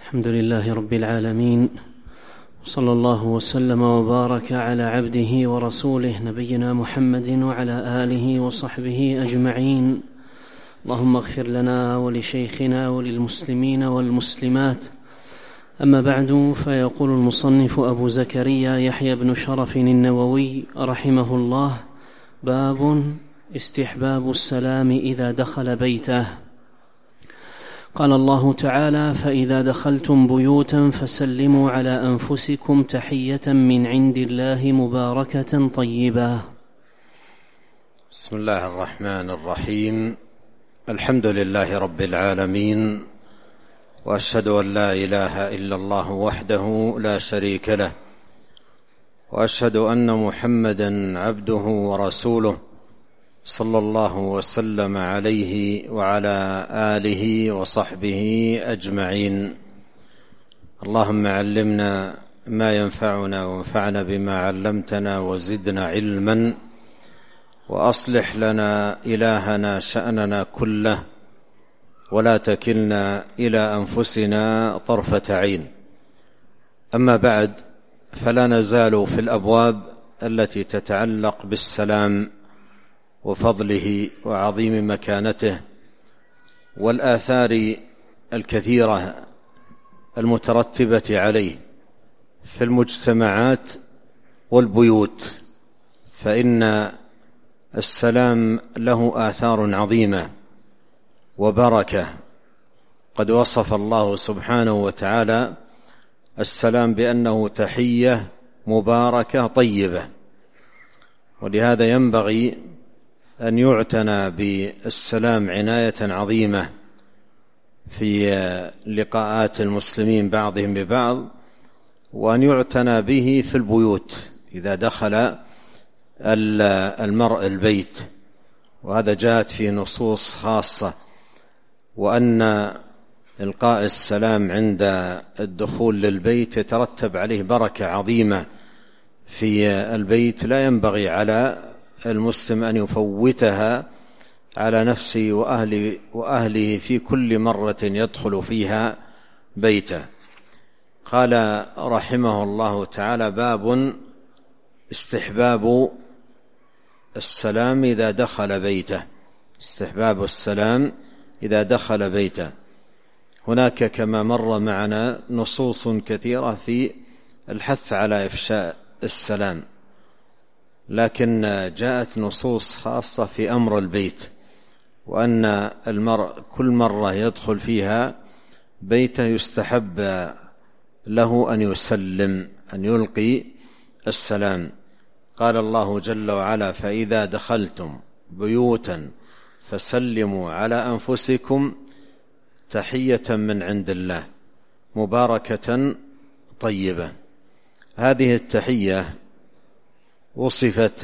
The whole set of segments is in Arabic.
الحمد لله رب العالمين، صلى الله وسلم وبارك على عبده ورسوله نبينا محمد وعلى آله وصحبه أجمعين. اللهم اغفر لنا ولشيخنا وللمسلمين والمسلمات. أما بعد، فيقول المصنف أبو زكريا يحيى بن شرف النووي رحمه الله: باب استحباب السلام إذا دخل بيته. قال الله تعالى: فإذا دخلتم بيوتا فسلموا على أنفسكم تحية من عند الله مباركة طيبة. بسم الله الرحمن الرحيم. الحمد لله رب العالمين، وأشهد أن لا إله إلا الله وحده لا شريك له، وأشهد أن محمدا عبده ورسوله صلى الله وسلم عليه وعلى آله وصحبه أجمعين. اللهم علمنا ما ينفعنا وانفعنا بما علمتنا وزدنا علما، وأصلح لنا إلهنا شأننا كله، ولا تكلنا إلى أنفسنا طرفة عين. أما بعد، فلا نزال في الأبواب التي تتعلق بالسلام وفضله وعظيم مكانته والآثار الكثيرة المترتبة عليه في المجتمعات والبيوت، فإن السلام له آثار عظيمة وبركة. قد وصف الله سبحانه وتعالى السلام بأنه تحية مباركة طيبة، ولهذا ينبغي أن يعتنى بالسلام عناية عظيمة في لقاءات المسلمين بعضهم ببعض، وأن يعتنى به في البيوت إذا دخل المرء البيت، وهذا جاءت في نصوص خاصة، وأن إلقاء السلام عند الدخول للبيت يترتب عليه بركة عظيمة في البيت، لا ينبغي على المسلم أن يفوتها على نفسه وأهله في كل مرة يدخل فيها بيته. قال رحمه الله تعالى: باب استحباب السلام إذا دخل بيته. استحباب السلام إذا دخل بيته. هناك كما مر معنا نصوص كثيرة في الحث على إفشاء السلام، لكن جاءت نصوص خاصة في أمر البيت، وأن المرء كل مرة يدخل فيها بيته يستحب له أن يسلم، أن يلقي السلام. قال الله جل وعلا: فإذا دخلتم بيوتا فسلموا على أنفسكم تحية من عند الله مباركة طيبة. هذه التحية وصفت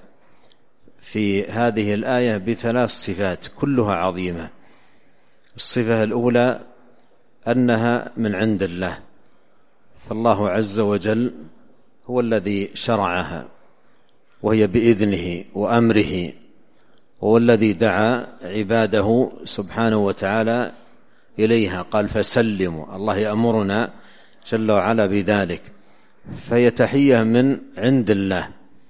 في هذه الآية بثلاث صفات كلها عظيمة. الصفة الأولى أنها من عند الله، فالله عز وجل هو الذي شرعها، وهي بإذنه وأمره، هو الذي دعا عباده سبحانه وتعالى إليها. قال: فسلموا. الله يأمرنا جل وعلا بذلك، فهي تحية من عند الله،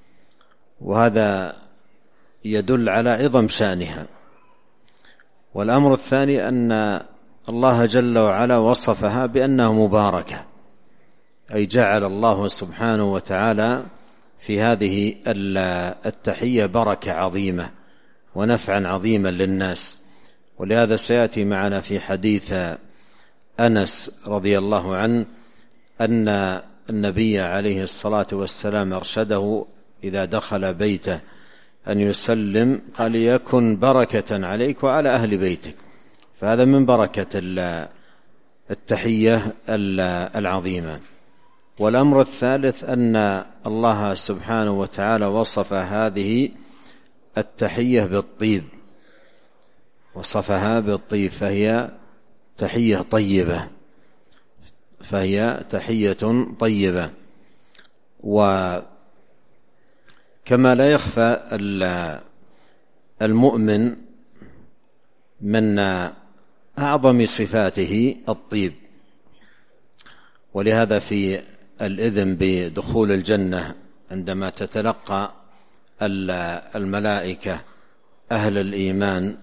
وهذا يدل على عظم شأنها. والأمر الثاني أن الله جل وعلا وصفها بأنها مباركة، أي جعل الله سبحانه وتعالى في هذه التحية بركة عظيمة ونفعا عظيما للناس. ولهذا سيأتي معنا في حديث أنس رضي الله عنه أن النبي عليه الصلاة والسلام أرشده إذا دخل بيته أن يسلم، قال: يكن بركة عليك وعلى أهل بيتك. فهذا من بركة التحية العظيمة. والأمر الثالث أن الله سبحانه وتعالى وصف هذه التحية بالطيب، وصفها بالطيب، فهي تحية طيبة، فهي تحية طيبة. وكما لا يخفى المؤمن من أعظم صفاته الطيب، ولهذا في الإذن بدخول الجنة عندما تتلقى الملائكة أهل الإيمان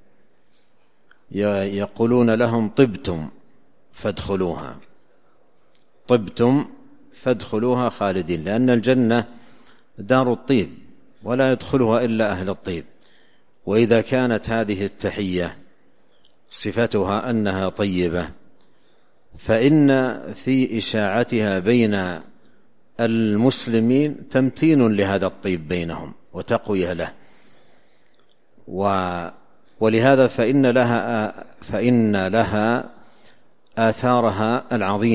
يقولون لهم طبتم فادخلوها، طبتم فادخلوها خالدين، لأن الجنة دار الطيب ولا يدخلها إلا أهل الطيب. وإذا كانت هذه التحية صفتها أنها طيبة، فإن في إشاعتها بين المسلمين تمتين لهذا الطيب بينهم وتقوية له. ولهذا فإن لها آثارها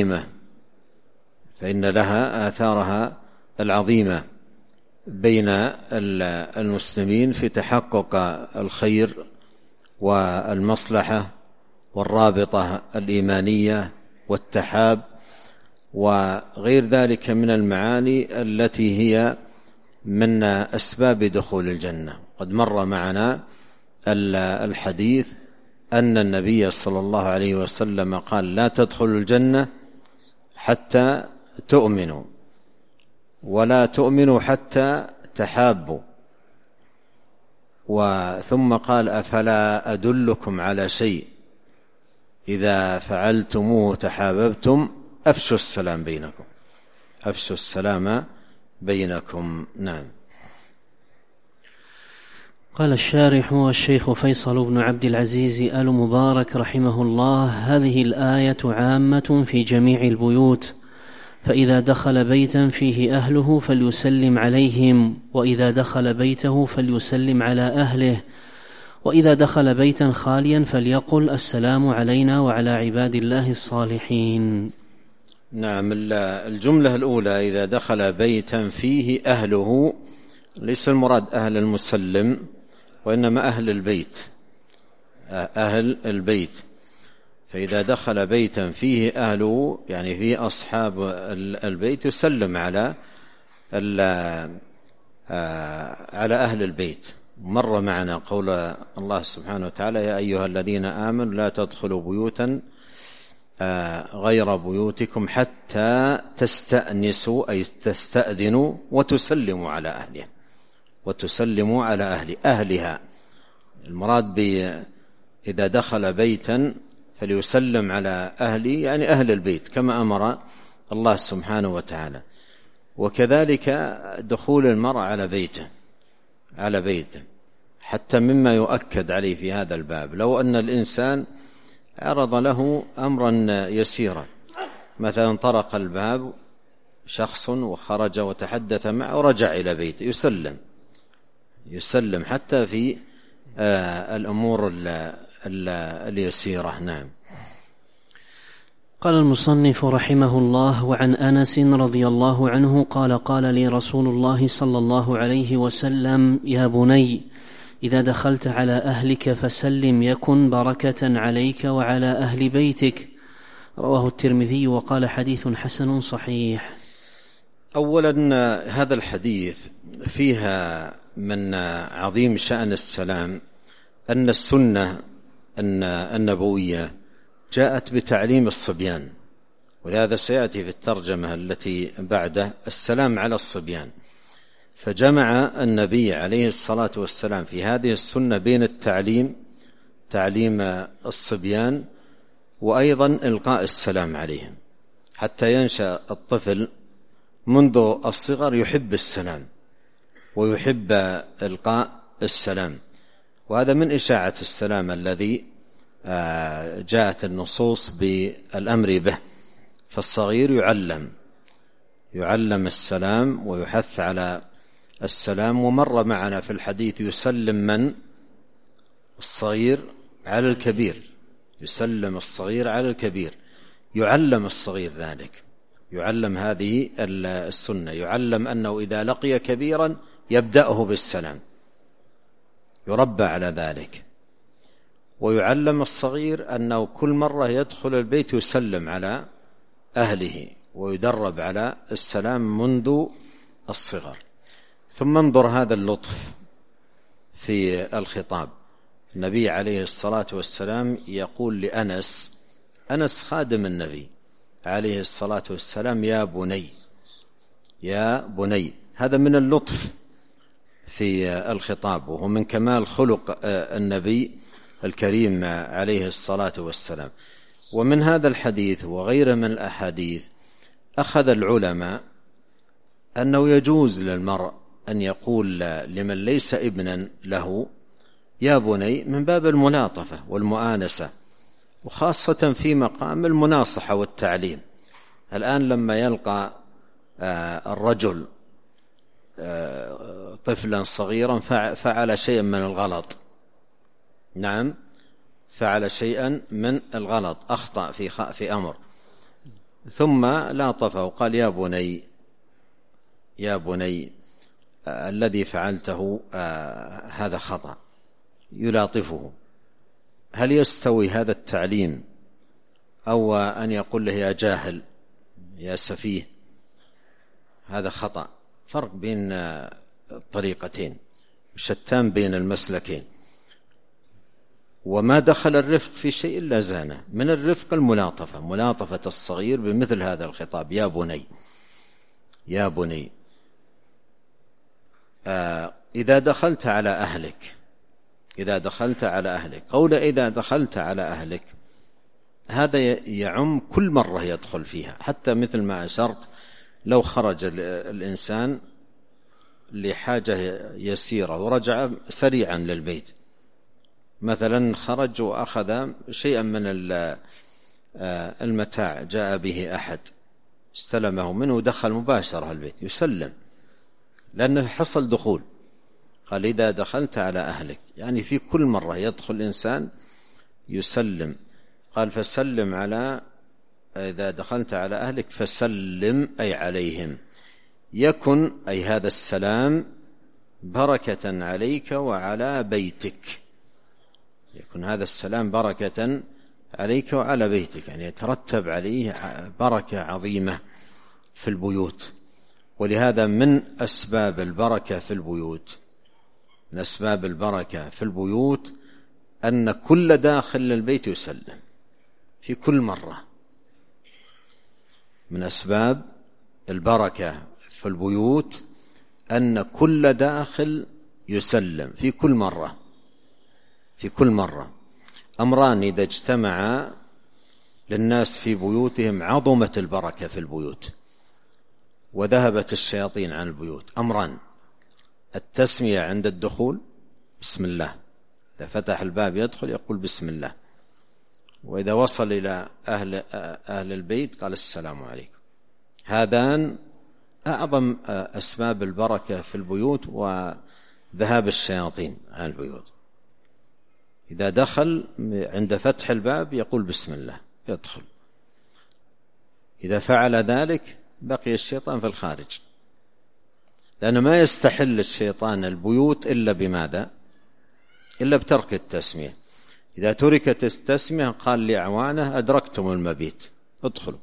العظيمة بين المسلمين في تحقق الخير والمصلحة والرابطة الإيمانية والتحاب وغير ذلك من المعاني التي هي من أسباب دخول الجنة. قد مر معنا الحديث أن النبي صلى الله عليه وسلم قال: لا تدخلوا الجنة حتى تؤمنوا، ولا تؤمنوا حتى تحابوا. ثم قال: أفلا أدلكم على شيء إذا فعلتموه تحاببتم؟ أفشوا السلام بينكم، أفشوا السلام بينكم. نعم. قال الشارح الشيخ فيصل بن عبد العزيز آل مبارك رحمه الله: هذه الآية عامة في جميع البيوت، فإذا دخل بيتا فيه أهله فليسلم عليهم، وإذا دخل بيته فليسلم على أهله، وإذا دخل بيتا خاليا فليقل: السلام علينا وعلى عباد الله الصالحين. نعم. الجملة الأولى: إذا دخل بيتا فيه أهله، ليس المراد أهل المسلم، وإنما أهل البيت، أهل البيت. فإذا دخل بيتا فيه أهله يعني فيه أصحاب البيت يسلم على أهل البيت. مر معنا قول الله سبحانه وتعالى: يا أيها الذين آمنوا لا تدخلوا بيوتا غير بيوتكم حتى تستأنسوا، أي تستأذنوا وتسلموا على أهلها، وتسلموا على أهلها. المراد إذا دخل بيتا فليسلم على أهله، يعني أهل البيت، كما أمر الله سبحانه وتعالى. وكذلك دخول المرء على بيته حتى مما يؤكد عليه في هذا الباب: لو أن الإنسان عرض له أمرا يسيرا، مثلا طرق الباب شخص وخرج وتحدث معه ورجع إلى بيته، يسلم حتى في الأمور اليسيرة. نعم. قال المصنف رحمه الله: وعن أنس رضي الله عنه قال: قال لي رسول الله صلى الله عليه وسلم: يا بني، إذا دخلت على أهلك فسلم يكن بركة عليك وعلى أهل بيتك. رواه الترمذي وقال: حديث حسن صحيح. أولا، هذا الحديث فيها من عظيم شأن السلام أن السنة النبوية جاءت بتعليم الصبيان، ولهذا سيأتي في الترجمة التي بعده السلام على الصبيان. فجمع النبي عليه الصلاة والسلام في هذه السنة بين تعليم الصبيان وأيضا إلقاء السلام عليهم، حتى ينشأ الطفل منذ الصغر يحب السلام ويحب إلقاء السلام. وهذا من إشاعة السلام الذي جاءت النصوص بالأمر به. فالصغير يعلم السلام ويحث على السلام. ومر معنا في الحديث: يسلم من؟ الصغير على الكبير، يسلم الصغير على الكبير، يعلم الصغير ذلك، يعلم هذه السنة، يعلم أنه إذا لقي كبيرا يبدأه بالسلام، يربى على ذلك. ويعلم الصغير أنه كل مرة يدخل البيت يسلم على أهله ويدرب على السلام منذ الصغر. ثم انظر هذا اللطف في الخطاب. النبي عليه الصلاة والسلام يقول لأنس، أنس خادم النبي عليه الصلاة والسلام يا بني، يا بني. هذا من اللطف في الخطاب، وهو من كمال خلق النبي الكريم عليه الصلاة والسلام. ومن هذا الحديث وغيره من الأحاديث أخذ العلماء أنه يجوز للمرء أن يقول لمن ليس ابنا له يا بني من باب الملاطفة والمؤانسة، وخاصة في مقام المناصحة والتعليم. الآن لما يلقى الرجل طفلا صغيرا فعل شيئا من الغلط، نعم فعل شيئا من الغلط، أخطأ في أمر، ثم لاطفه وقال يا بني، يا بني الذي فعلته هذا خطأ، يلاطفه. هل يستوي هذا التعليم أو أن يقول له يا جاهل يا سفيه؟ هذا خطأ. فرق بين الطريقتين، شتان بين المسلكين. وما دخل الرفق في شيء إلا زانه. من الرفق الملاطفة، ملاطفة الصغير بمثل هذا الخطاب يا بني، يا بني. إذا دخلت على أهلك، إذا دخلت على أهلك، قول إذا دخلت على أهلك هذا يعم كل مرة يدخل فيها، حتى مثل ما أشرت لو خرج الإنسان لحاجة يسيرة ورجع سريعا للبيت، مثلا خرج وأخذ شيئا من المتاع، جاء به أحد استلمه منه ودخل مباشرة البيت، يسلم لأنه حصل دخول. قال إذا دخلت على أهلك، يعني في كل مرة يدخل الإنسان يسلم. قال فسلم على، إذا دخلت على أهلك فسلم أي عليهم، يكن أي هذا السلام بركة عليك وعلى بيتك، يكون هذا السلام بركة عليك وعلى بيتك، يعني يترتب عليه بركة عظيمة في البيوت. ولهذا من أسباب البركة في البيوت، من أسباب البركة في البيوت أن كل داخل للبيت يسلم في كل مرة. من أسباب البركة في البيوت أن كل داخل يسلم في كل مرة، في كل مرة. أمران إذا اجتمعا للناس في بيوتهم عظمت البركة في البيوت وذهبت الشياطين عن البيوت. أمران: التسمية عند الدخول بسم الله، إذا فتح الباب يدخل يقول بسم الله، وإذا وصل إلى أهل البيت قال السلام عليكم. هذان أعظم أسباب البركة في البيوت وذهاب الشياطين عن البيوت. إذا دخل عند فتح الباب يقول بسم الله يدخل، إذا فعل ذلك بقي الشيطان في الخارج، لأنه ما يستحل الشيطان البيوت إلا بماذا؟ إلا بترك التسمية. إذا تركت التسمية قال لأعوانه أدركتم المبيت ادخلوا.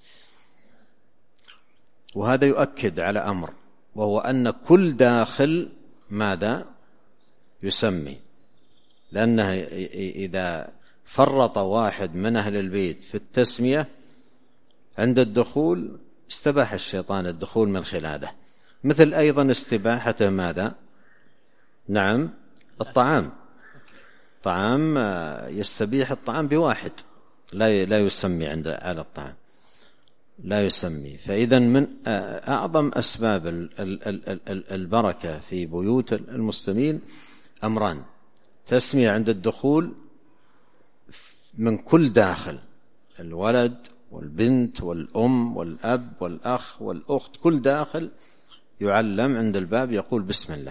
وهذا يؤكد على أمر، وهو أن كل داخل ماذا؟ يسمي، لأنه إذا فرط واحد من أهل البيت في التسمية عند الدخول استباح الشيطان الدخول من خلاله. مثل أيضا استباحته ماذا؟ نعم الطعام، طعام يستبيح الطعام بواحد لا يسمي على الطعام، لا يسمي. فإذا من أعظم أسباب البركة في بيوت المسلمين أمران: تسمية عند الدخول من كل داخل، الولد والبنت والأم والأب والأخ والأخت، كل داخل يعلم عند الباب يقول بسم الله.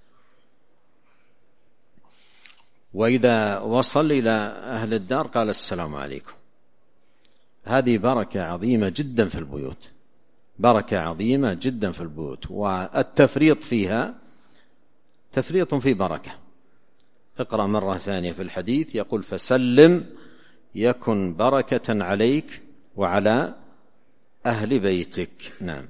وإذا وصل إلى أهل الدار قال السلام عليكم. هذه بركة عظيمة جدا في البيوت، بركة عظيمة جدا في البيوت، والتفريط فيها تفريط في بركة. اقرأ مرة ثانية في الحديث يقول فسلم يكن بركة عليك وعلى أهل بيتك. نعم.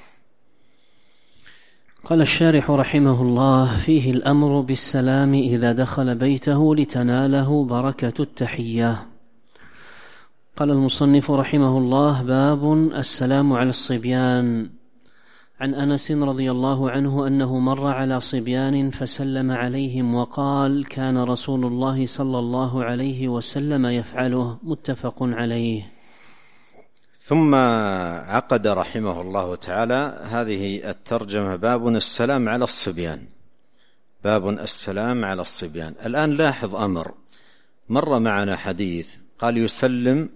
قال الشارح رحمه الله: فيه الأمر بالسلام إذا دخل بيته لتناله بركة التحية. قال المصنف رحمه الله: باب السلام على الصبيان. عن أنس رضي الله عنه أنه مر على صبيان فسلم عليهم وقال: كان رسول الله صلى الله عليه وسلم يفعله. متفق عليه. ثم عقد رحمه الله تعالى هذه الترجمة: باب السلام على الصبيان. باب السلام على الصبيان. الآن لاحظ أمر، مر معنا حديث قال يسلم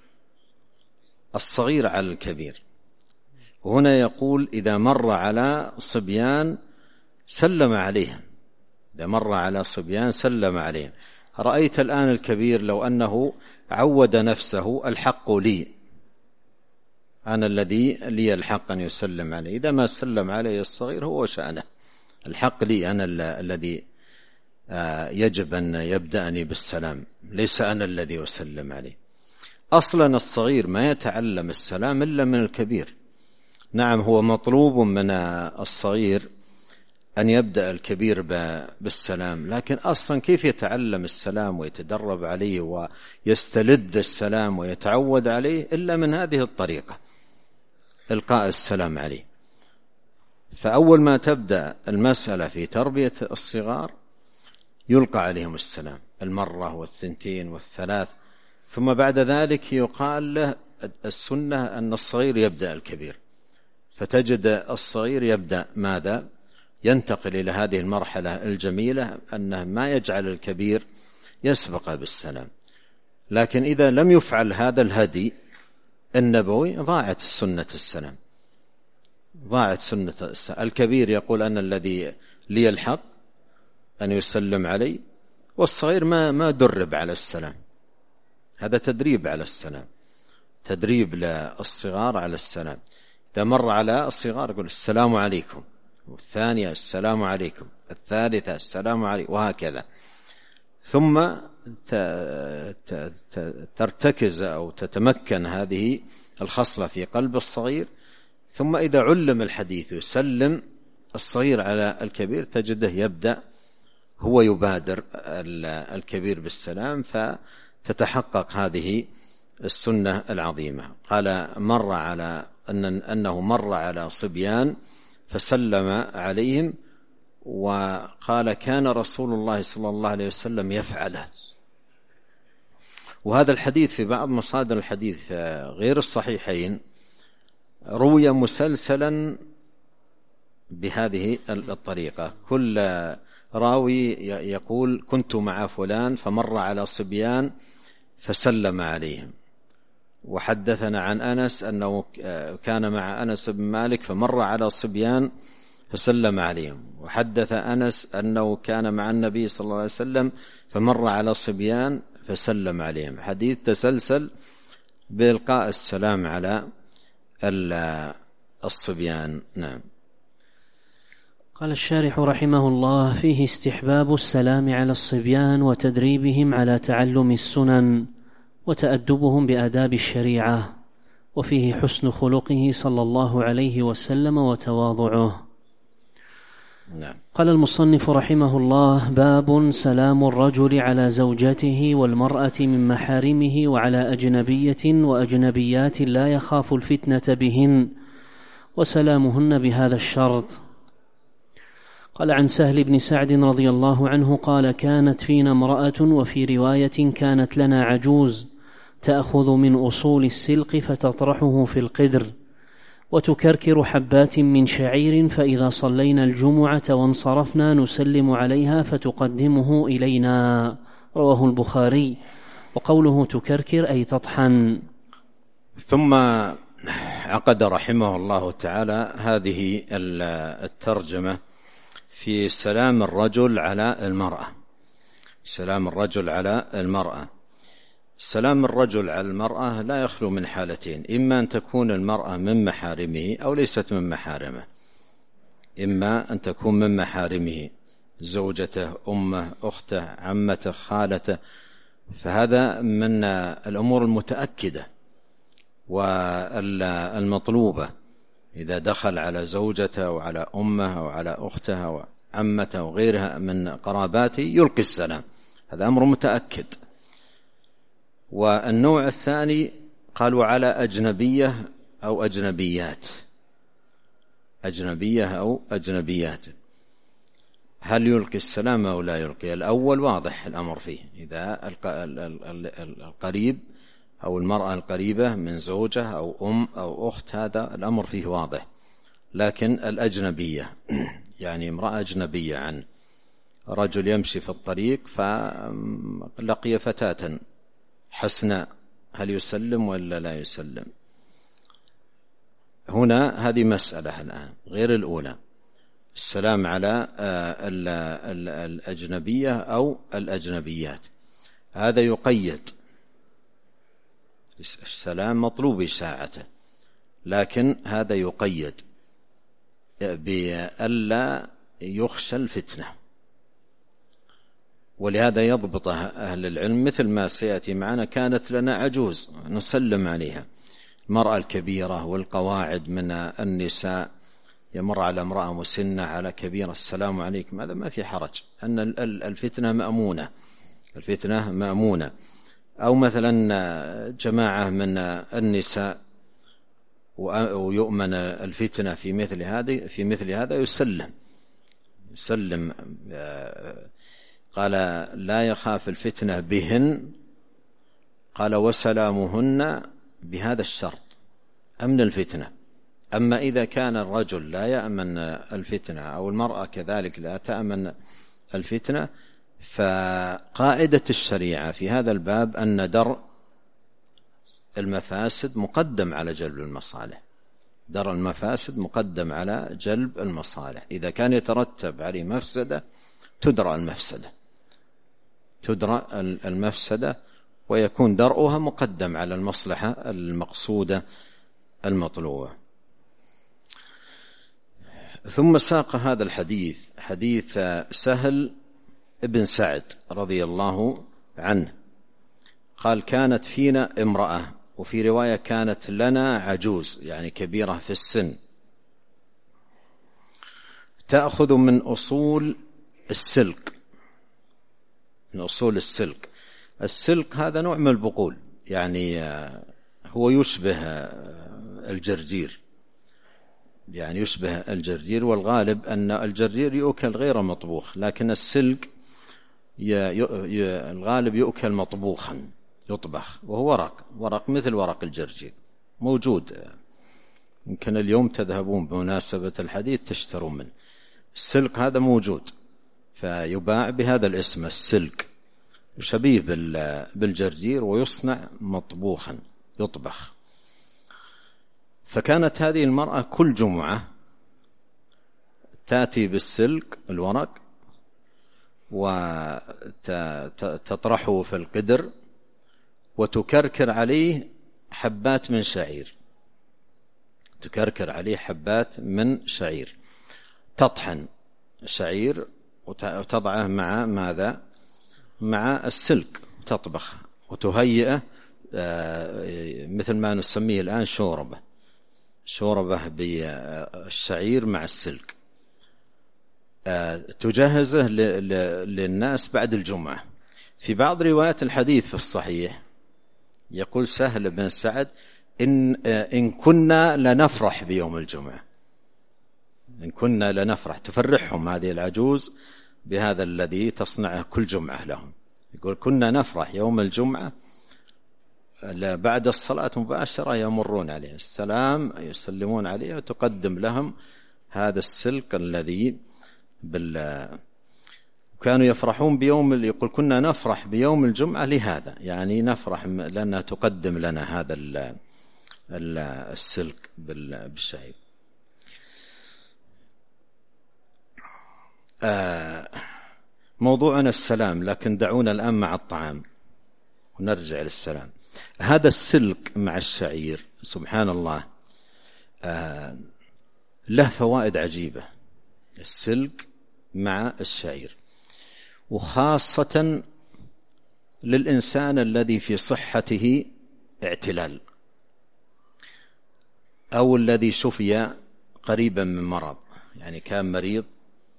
الصغير على الكبير، وهنا يقول إذا مر على صبيان سلم عليهم. إذا مر على صبيان سلم عليهم. رأيت الآن الكبير لو أنه عود نفسه: الحق لي، أنا الذي لي الحق أن يسلم عليه. إذا ما سلم عليه الصغير هو شأنه، الحق لي، أنا الذي يجب أن يبدأني بالسلام، ليس أنا الذي أسلم عليه. أصلا الصغير ما يتعلم السلام إلا من الكبير. نعم، هو مطلوب من الصغير أن يبدأ الكبير بالسلام، لكن أصلا كيف يتعلم السلام ويتدرب عليه ويستلذ السلام ويتعود عليه إلا من هذه الطريقة، إلقاء السلام عليه. فأول ما تبدأ المسألة في تربية الصغار يلقى عليهم السلام المرة والثنتين والثلاث، ثم بعد ذلك يقال له السنة أن الصغير يبدأ الكبير، فتجد الصغير يبدأ ماذا؟ ينتقل إلى هذه المرحلة الجميلة أنه ما يجعل الكبير يسبق بالسلام. لكن إذا لم يفعل هذا الهدي النبوي ضاعت سنة السلام، ضاعت سنة السلام. الكبير يقول أنا الذي لي الحق أن يسلم علي، والصغير ما درب على السلام. هذا تدريب على السلام، تدريب للصغار على السلام. إذا مر على الصغار يقول السلام عليكم، والثانية السلام عليكم، الثالثة السلام عليكم، وهكذا. ثم ترتكز أو تتمكن هذه الخصلة في قلب الصغير. ثم إذا علم الحديث يسلم الصغير على الكبير تجده يبدأ هو يبادر الكبير بالسلام، فتتحقق هذه السنة العظيمة. قال مر على أنه مر على صبيان فسلم عليهم، وقال كان رسول الله صلى الله عليه وسلم يفعله. وهذا الحديث في بعض مصادر الحديث غير الصحيحين روي مسلسلا بهذه الطريقة، كل راوي يقول كنت مع فلان فمر على صبيان فسلم عليهم. وحدثنا عن أنس أنه كان مع أنس بن مالك فمر على صبيان فسلم عليهم. وحدث أنس أنه كان مع النبي صلى الله عليه وسلم فمر على صبيان فسلم عليهم. حديث تسلسل بإلقاء السلام على الصبيان. نعم. قال الشارح رحمه الله: فيه استحباب السلام على الصبيان وتدريبهم على تعلم السنن وتأدبهم بآداب الشريعة، وفيه حسن خلقه صلى الله عليه وسلم وتواضعه. نعم. قال المصنف رحمه الله: باب سلام الرجل على زوجته والمرأة من محارمه وعلى أجنبية وأجنبيات لا يخاف الفتنة بهن، وسلامهن بهذا الشرط. قال عن سهل بن سعد رضي الله عنه قال: كانت فينا امرأة، وفي رواية كانت لنا عجوز، تأخذ من أصول السلق فتطرحه في القدر، وتكركر حبات من شعير، فإذا صلينا الجمعة وانصرفنا نسلم عليها فتقدمه إلينا. رواه البخاري. وقوله تكركر أي تطحن. ثم عقد رحمه الله تعالى هذه الترجمة في سلام الرجل على المرأة. سلام الرجل على المرأة. سلام الرجل على المرأة لا يخلو من حالتين: إما أن تكون المرأة من محارمه أو ليست من محارمه. إما أن تكون من محارمه، زوجته، أمه، أخته، عمته، خالته، فهذا من الأمور المتأكدة والمطلوبة. إذا دخل على زوجته أو على أمه أو على أخته أو عمته أو غيرها من قراباته يلقي السلام، هذا أمر متأكد. والنوع الثاني قالوا على أجنبية أو أجنبيات، أجنبية أو أجنبيات، هل يلقي السلام أو لا يلقي؟ الأول واضح الأمر فيه، إذا القريب أو المرأة القريبة من زوجة أو أم أو أخت، هذا الأمر فيه واضح. لكن الأجنبية يعني امرأة أجنبية عن رجل يمشي في الطريق فلقي فتاة حسناء، هل يسلم ولا لا يسلم؟ هنا هذه مسألة الآن غير الأولى، السلام على الأجنبية أو الأجنبيات، هذا يقيد، السلام مطلوب ساعته، لكن هذا يقيد بألا يخشى الفتنة، ولهذا يضبط أهل العلم مثل ما سيأتي معنا. كانت لنا عجوز نسلم عليها، المرأة الكبيرة والقواعد من النساء، يمر على امرأة مسنة على كبيرة السلام عليكم، هذا ما في حرج، أن الفتنة مأمونة، الفتنة مأمونة. أو مثلا جماعة من النساء ويؤمن الفتنة في مثل هذا يسلم، قال لا يخاف الفتنة بهن، قال وسلامهن بهذا الشرط، أمن الفتنة. أما إذا كان الرجل لا يأمن الفتنة أو المرأة كذلك لا تأمن الفتنة، فقاعدة الشريعة في هذا الباب أن درء المفاسد مقدم على جلب المصالح، درء المفاسد مقدم على جلب المصالح. إذا كان يترتب عليه مفسدة تدرأ المفسدة ويكون درءها مقدم على المصلحة المقصودة المطلوبة. ثم ساق هذا الحديث، حديث سهل ابن سعد رضي الله عنه قال كانت فينا امرأة، وفي رواية كانت لنا عجوز، يعني كبيرة في السن، تأخذ من أصول السلك، من أصول السلك. السلك هذا نوع من البقول، يعني هو يشبه الجرجير، يعني يشبه الجرجير، والغالب أن الجرجير يؤكل غير مطبوخ، لكن السلك الغالب يؤكل مطبوخا، يطبخ، وهو ورق مثل ورق الجرجير، موجود، يمكن اليوم تذهبون بمناسبة الحديث تشترون منه. السلك هذا موجود، فيباع بهذا الاسم السلك، شبيه بالجرجير، ويصنع مطبوخا، يطبخ. فكانت هذه المرأة كل جمعة تأتي بالسلك الورق وتطرحه في القدر وتكركر عليه حبات من شعير، تكركر عليه حبات من شعير، تطحن شعير وتضعه مع ماذا؟ مع السلك، تطبخ وتهيئه مثل ما نسميه الآن شوربة بالشعير مع السلك، تجهزه للناس بعد الجمعة. في بعض روايات الحديث في الصحيح يقول سهل بن سعد إن كنا لنفرح بيوم الجمعة، إن كنا لنفرح، تفرحهم هذه العجوز بهذا الذي تصنعه كل جمعة لهم. يقول كنا نفرح يوم الجمعة بعد الصلاة مباشرة يمرون عليه السلام، يسلمون عليه وتقدم لهم هذا السلك الذي كانوا يفرحون بيوم، يقول كنا نفرح بيوم الجمعة لهذا، يعني نفرح لأنها تقدم لنا هذا السلك بالشعير. موضوعنا السلام، لكن دعونا الآن مع الطعام ونرجع للسلام. هذا السلك مع الشعير سبحان الله له فوائد عجيبة، السلك مع الشعير، وخاصة للإنسان الذي في صحته اعتلال أو الذي شفي قريبا من مرض، يعني كان مريض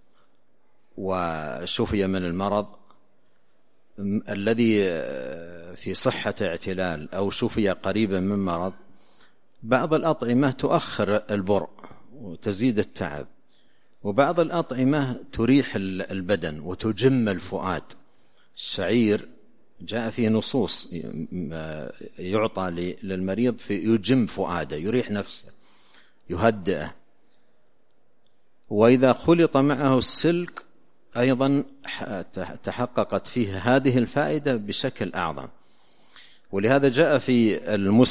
وشفي من المرض الذي في صحة اعتلال أو شفي قريبا من مرض، بعض الأطعمة تؤخر البرء وتزيد التعب، وبعض الأطعمة تريح البدن وتجم الفؤاد. الشعير جاء فيه نصوص يعطى للمريض في يجم فؤاده، يريح نفسه، يهدئه. وإذا خلط معه السلك أيضا تحققت فيه هذه الفائدة بشكل أعظم. ولهذا جاء في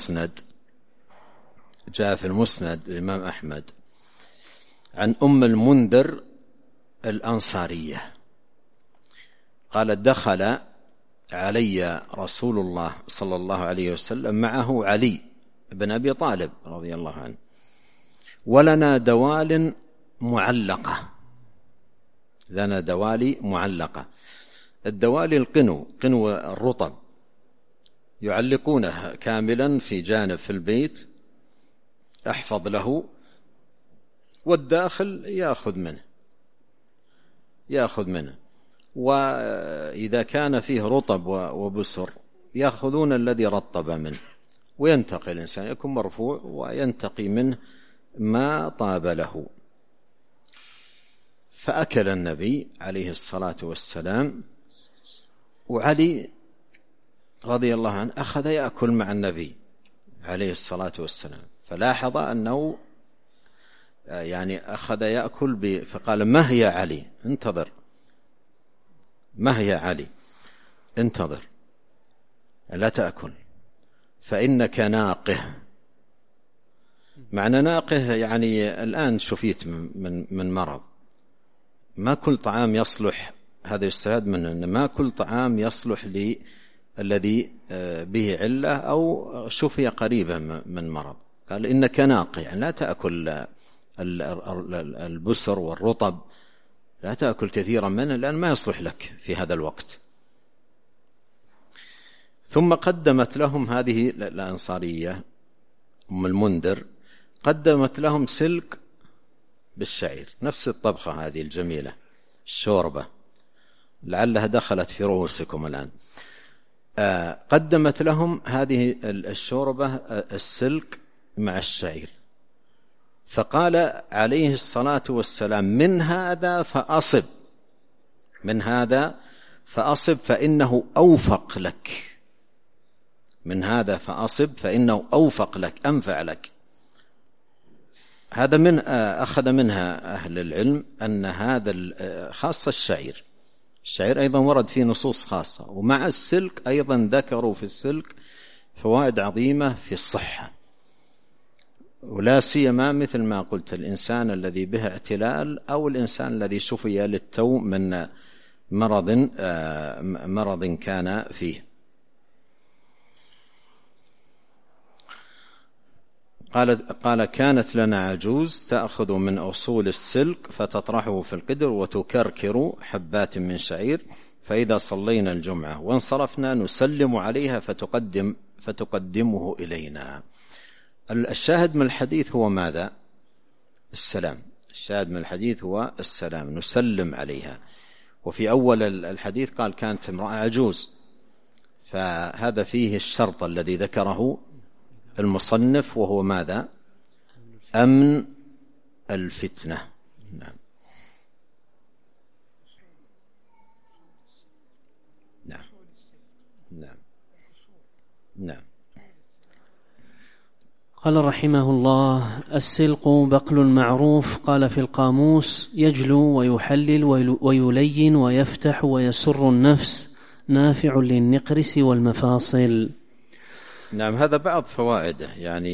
المسند الإمام أحمد عن أم المنذر الأنصارية قالت: دخل علي رسول الله صلى الله عليه وسلم معه علي بن أبي طالب رضي الله عنه، ولنا دوال معلقة. لنا دوالي معلقة. الدوالي قنو الرطب، يعلقونه كاملا في جانب في البيت، أحفظ له، والداخل يأخذ منه. وإذا كان فيه رطب وبسر يأخذون الذي رطب منه، وينتقي الإنسان، يكون مرفوع وينتقي منه ما طاب له. فأكل النبي عليه الصلاة والسلام، وعلي رضي الله عنه أخذ يأكل مع النبي عليه الصلاة والسلام، فلاحظ أنه أخذ يأكل فقال: ما هي علي؟ انتظر، ما هي علي؟ انتظر، لا تأكل، فإنك ناقه. معنى ناقه الآن شفيت من مرض، ما كل طعام يصلح، هذا يستفاد منه أن ما كل طعام يصلح للذي به علة أو شفي قريبا من مرض. قال: إنك ناقه، لا تأكل البسر والرطب، لا تأكل كثيرا منه لأن ما يصلح لك في هذا الوقت. ثم قدمت لهم هذه الأنصارية أم المنذر، قدمت لهم سلك بالشعير، نفس الطبخة هذه الجميلة، الشوربة، لعلها دخلت في رؤوسكم الآن. قدمت لهم هذه الشوربة السلك مع الشعير، فقال عليه الصلاة والسلام: من هذا فأصب فإنه أوفق لك. من هذا فأصب فإنه أوفق لك، أنفع لك. هذا أخذ منها أهل العلم أن هذا خاصة الشعير أيضا ورد فيه نصوص خاصة، ومع السلك أيضا ذكروا في السلك فوائد عظيمة في الصحة، ولا سيما مثل ما قلت الإنسان الذي به اعتلال أو الإنسان الذي شفي للتو من مرض كان فيه. قال: كانت لنا عجوز تأخذ من أصول السلك فتطرحه في القدر وتكركر حبات من شعير، فإذا صلينا الجمعة وانصرفنا نسلم عليها فتقدمه إلينا. الشاهد من الحديث هو ماذا؟ السلام. الشاهد من الحديث هو السلام، نسلم عليها. وفي أول الحديث قال: كانت امرأة عجوز، فهذا فيه الشرط الذي ذكره المصنف، وهو ماذا؟ أمن الفتنة. نعم. نعم. نعم. نعم. قال رحمه الله: السلق بقل معروف. قال في القاموس: يجلو ويحلل ويلين ويفتح ويسر النفس، نافع للنقرس والمفاصل. نعم، هذا بعض فوائده،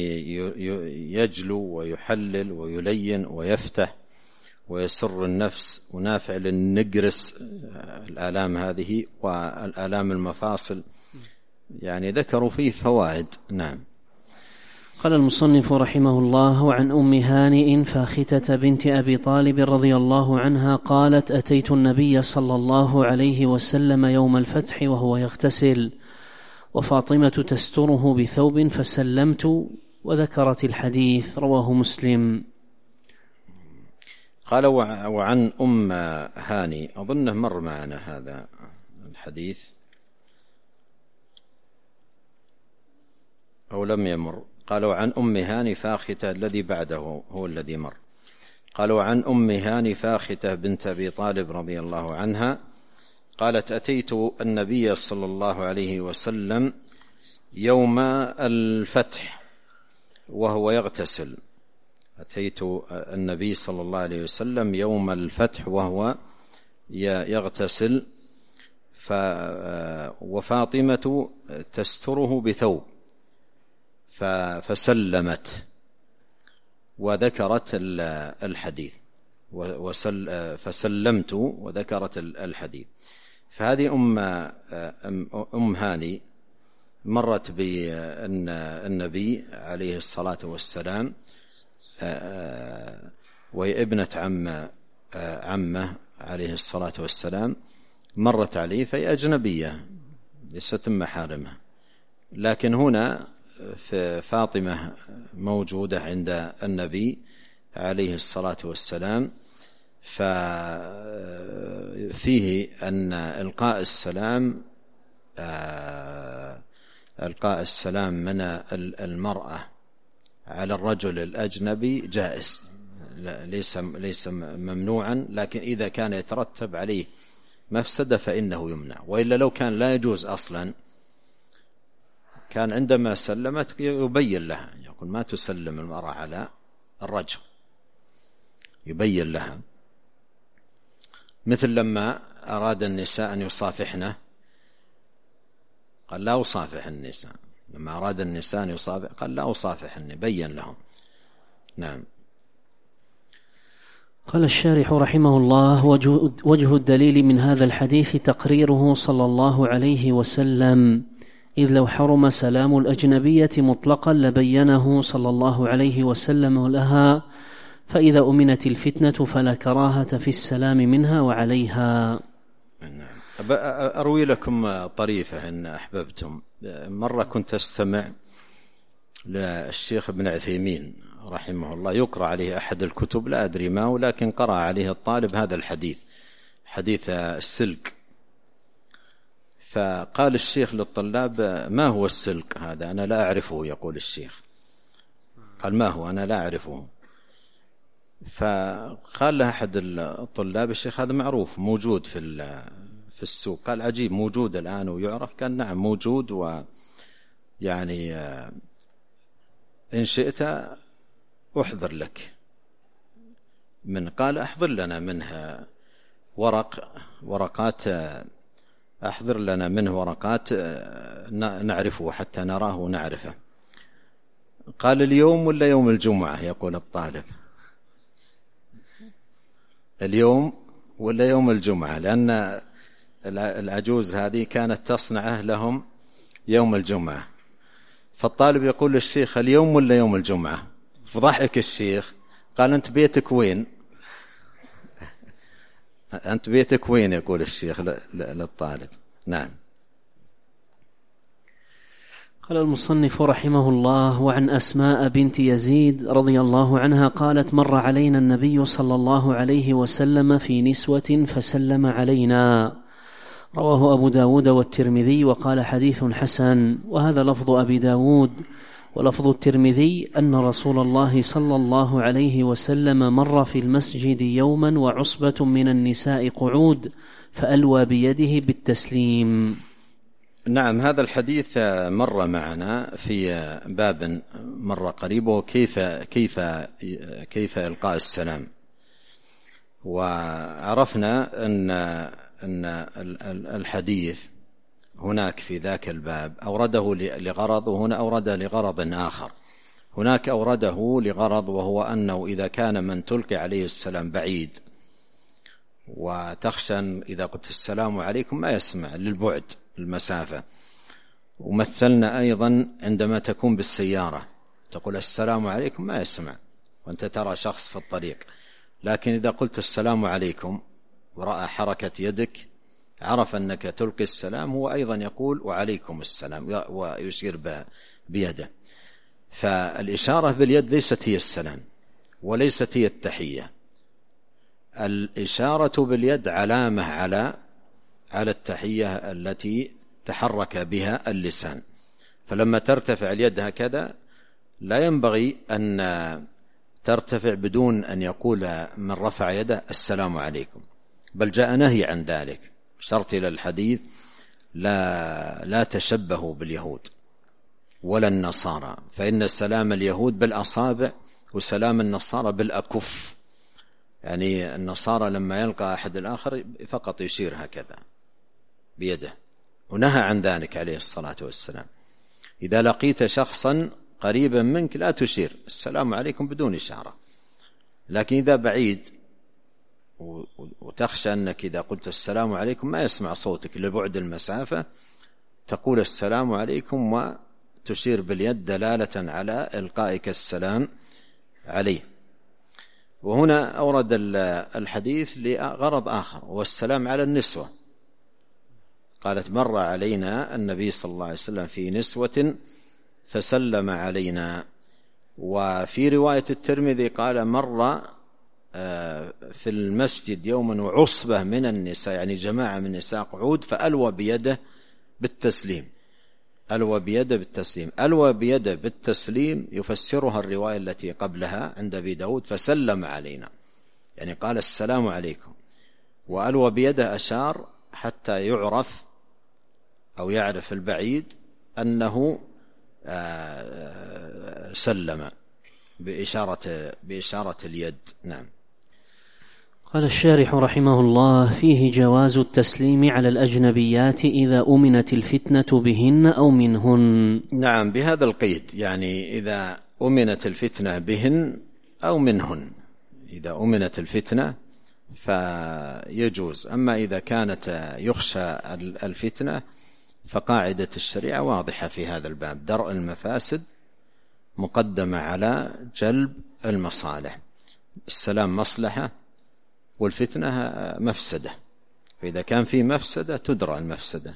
يجلو ويحلل ويلين ويفتح ويسر النفس، ونافع للنقرس، الآلام هذه، والآلام المفاصل، ذكروا فيه فوائد. نعم. قال المصنف رحمه الله: وعن أم هانئ فاختة بنت أبي طالب رضي الله عنها قالت: أتيت النبي صلى الله عليه وسلم يوم الفتح وهو يغتسل، وفاطمة تستره بثوب، فسلمت، وذكرت الحديث. رواه مسلم. قال: وعن أم هاني، أظنه مر معنا هذا الحديث، أو لم يمر. قالوا عن أم هاني فاختة، الذي بعده هو الذي مر. قالوا عن أم هاني فاختة بنت أبي طالب رضي الله عنها قالت: أتيت النبي صلى الله عليه وسلم يوم الفتح وهو يغتسل. أتيت النبي صلى الله عليه وسلم يوم الفتح وهو يغتسل، وفاطمة تستره بثوب، فسلمت وذكرت الحديث، فسلمت وذكرت الحديث. فهذه أم هاني مرت بأن النبي عليه الصلاة والسلام، وهي ابنة عمه عليه الصلاة والسلام، مرت عليه، فهي أجنبية ليست محارمه. لكن هنا فاطمة موجودة عند النبي عليه الصلاة والسلام، ففيه أن إلقاء السلام من المرأة على الرجل الأجنبي جائز، ليس ممنوعا، لكن إذا كان يترتب عليه مفسدة فإنه يمنع. وإلا لو كان لا يجوز أصلا كان عندما سلمت يبين لها، يقول ما تسلم المرأة على الرجل، يبين لها. مثل لما أراد النساء أن يصافحنه قال لا أصافح النساء، لما أراد النساء أن يصافح قال لا أصافحني، بين لهم. نعم. قال الشارح رحمه الله: وجه الدليل من هذا الحديث تقريره صلى الله عليه وسلم، إذ لو حرم سلام الأجنبية مطلقا لبينه صلى الله عليه وسلم لها، فإذا أمنت الفتنة فلا كراهة في السلام منها وعليها. أروي لكم طريفة إن أحببتم. مرة كنت أستمع للشيخ ابن عثيمين رحمه الله يقرأ عليه أحد الكتب، لا أدري ما، ولكن قرأ عليه الطالب هذا الحديث، حديث السلك. فقال الشيخ للطلاب: ما هو السلك هذا؟ أنا لا أعرفه. يقول الشيخ: قال ما هو؟ أنا لا أعرفه. فقال له أحد الطلاب: الشيخ هذا معروف موجود في السوق. قال: عجيب، موجود الآن ويعرف؟ قال: نعم موجود، ويعني إن شئت أحضر لك من. قال: أحضر لنا منها ورقات، أحضر لنا منه ورقات نعرفه حتى نراه ونعرفه. قال: اليوم ولا يوم الجمعة؟ يقول الطالب: اليوم ولا يوم الجمعة، لأن العجوز هذه كانت تصنعه لهم يوم الجمعة. فالطالب يقول للشيخ: اليوم ولا يوم الجمعة؟ فضحك الشيخ، قال: أنت بيتك وين؟ أنت بيتك وين؟ يقول الشيخ للطالب. نعم. قال المصنف رحمه الله: وعن أسماء بنت يزيد رضي الله عنها قالت: مر علينا النبي صلى الله عليه وسلم في نسوة فسلم علينا. رواه أبو داود والترمذي وقال: حديث حسن. وهذا لفظ أبي داود. ولفظ الترمذي أن رسول الله صلى الله عليه وسلم مر في المسجد يوما وعصبة من النساء قعود فألوى بيده بالتسليم. نعم. هذا الحديث مر معنا في باب مر قريب، كيف إلقاء السلام. وعرفنا أن الحديث هناك في ذاك الباب أورده لغرض، وهنا أورده لغرض آخر. هناك أورده لغرض، وهو أنه إذا كان من تلقي عليه السلام بعيد وتخشى إذا قلت السلام عليكم ما يسمع للبعد المسافة. ومثلنا أيضا عندما تكون بالسيارة تقول السلام عليكم ما يسمع وأنت ترى شخص في الطريق، لكن إذا قلت السلام عليكم ورأى حركة يدك عرف أنك تلقي السلام، هو أيضا يقول وعليكم السلام ويشير بيده. فالإشارة باليد ليست هي السلام وليست هي التحية. الإشارة باليد علامة على التحية التي تحرك بها اللسان. فلما ترتفع اليد هكذا لا ينبغي أن ترتفع بدون أن يقول من رفع يده السلام عليكم، بل جاء نهي عن ذلك. شرط إلى الحديث لا تشبهوا باليهود ولا النصارى، فإن سلام اليهود بالأصابع وسلام النصارى بالأكف. يعني النصارى لما يلقى أحد الآخر فقط يشير هكذا بيده، ونهى عن ذلك عليه الصلاة والسلام. إذا لقيت شخصا قريبا منك لا تشير السلام عليكم بدون إشارة، لكن إذا بعيد وتخشى أنك إذا قلت السلام عليكم ما يسمع صوتك لبعد المسافة، تقول السلام عليكم وتشير باليد دلالة على إلقائك السلام عليه. وهنا أورد الحديث لغرض آخر، والسلام على النسوة. قالت مر علينا النبي صلى الله عليه وسلم في نسوة فسلم علينا. وفي رواية الترمذي قال مر في المسجد يوما وعصبة من النساء، يعني جماعة من النساء قعود، فألوى بيده بالتسليم. ألوى بيده بالتسليم. ألوى بيده بالتسليم يفسرها الرواية التي قبلها عند أبي داود فسلم علينا، يعني قال السلام عليكم. وألوى بيده أشار حتى يعرف أو يعرف البعيد أنه سلم بإشارة اليد. نعم. قال الشارح رحمه الله: فيه جواز التسليم على الأجنبيات إذا أمنت الفتنة بهن أو منهن. نعم، بهذا القيد، يعني إذا أمنت الفتنة بهن أو منهن. إذا أمنت الفتنة فيجوز، أما إذا كانت يخشى الفتنة فقاعدة الشريعة واضحة في هذا الباب: درء المفاسد مقدمة على جلب المصالح. السلام مصلحة والفتنة مفسدة، فإذا كان في مفسدة تدرى المفسدة.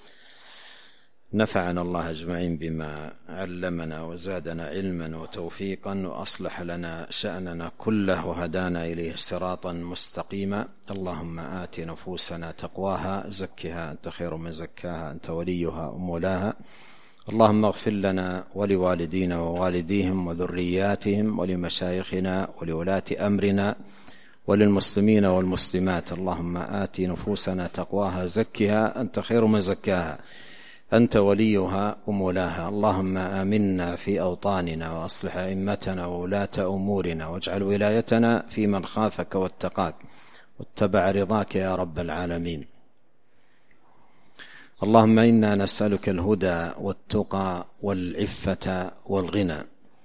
نفعنا الله أجمعين بما علمنا وزادنا علما وتوفيقا، وأصلح لنا شأننا كله وهدانا إليه صراطا مستقيما. اللهم آت نفوسنا تقواها، زكها أنت خير من زكاها، أنت وليها ومولاها. اللهم اغفر لنا ولوالدينا ووالديهم وذرياتهم ولمشايخنا ولولاة أمرنا وللمسلمين والمسلمات. اللهم آت نفوسنا تقواها، زكها أنت خير من زكاها، أنت وليها ومولاها. اللهم آمنا في أوطاننا وأصلح أئمتنا وولاة أمورنا، واجعل ولايتنا في من خافك واتقاك واتبع رضاك يا رب العالمين. اللهم إنا نسألك الهدى والتقى والعفة والغنى.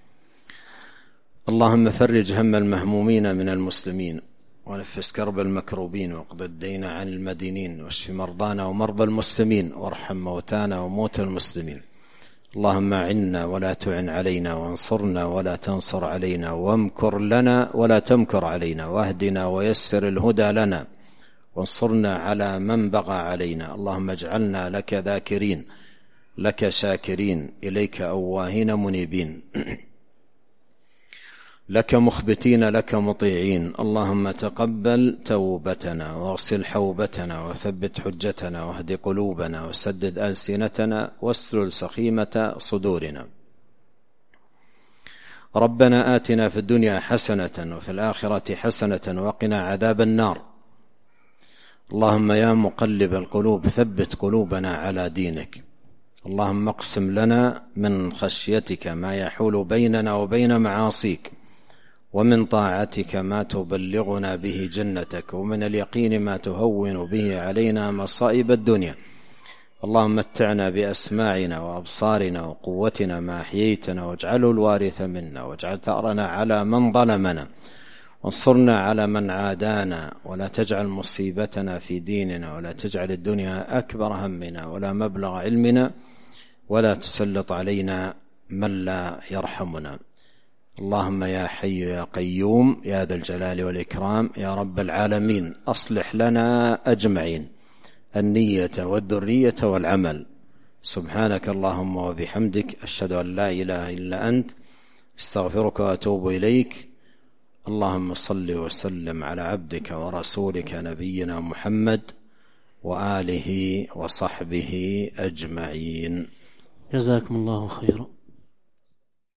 اللهم فرج هم المهمومين من المسلمين، ونفس كرب المكروبين، واقض الدين عن المدينين، واشف مرضانا ومرضى المسلمين، وارحم موتانا وموتى المسلمين. اللهم أعنا ولا تعن علينا، وانصرنا ولا تنصر علينا، وامكر لنا ولا تمكر علينا، واهدنا ويسر الهدى لنا، وانصرنا على من بغى علينا. اللهم اجعلنا لك ذاكرين، لك شاكرين، إليك أواهين منيبين، لك مخبتين، لك مطيعين. اللهم تقبل توبتنا، واغسل حوبتنا، وثبت حجتنا، واهد قلوبنا، وسدد ألسنتنا، واسلل سخيمة صدورنا. ربنا آتنا في الدنيا حسنة وفي الآخرة حسنة وقنا عذاب النار. اللهم يا مقلب القلوب ثبت قلوبنا على دينك. اللهم اقسم لنا من خشيتك ما يحول بيننا وبين معاصيك، ومن طاعتك ما تبلغنا به جنتك، ومن اليقين ما تهون به علينا مصائب الدنيا. اللهم متعنا بأسماعنا وأبصارنا وقوتنا ما أحييتنا، واجعله الوارث منا، واجعل ثأرنا على من ظلمنا، وانصرنا على من عادانا، ولا تجعل مصيبتنا في ديننا، ولا تجعل الدنيا أكبر همنا ولا مبلغ علمنا، ولا تسلط علينا من لا يرحمنا. اللهم يا حي يا قيوم يا ذا الجلال والإكرام يا رب العالمين، أصلح لنا أجمعين النية والذرية والعمل. سبحانك اللهم وبحمدك، أشهد أن لا إله إلا أنت، استغفرك وأتوب إليك. اللهم صل وسلم على عبدك ورسولك نبينا محمد وآله وصحبه أجمعين. جزاكم الله خيرا.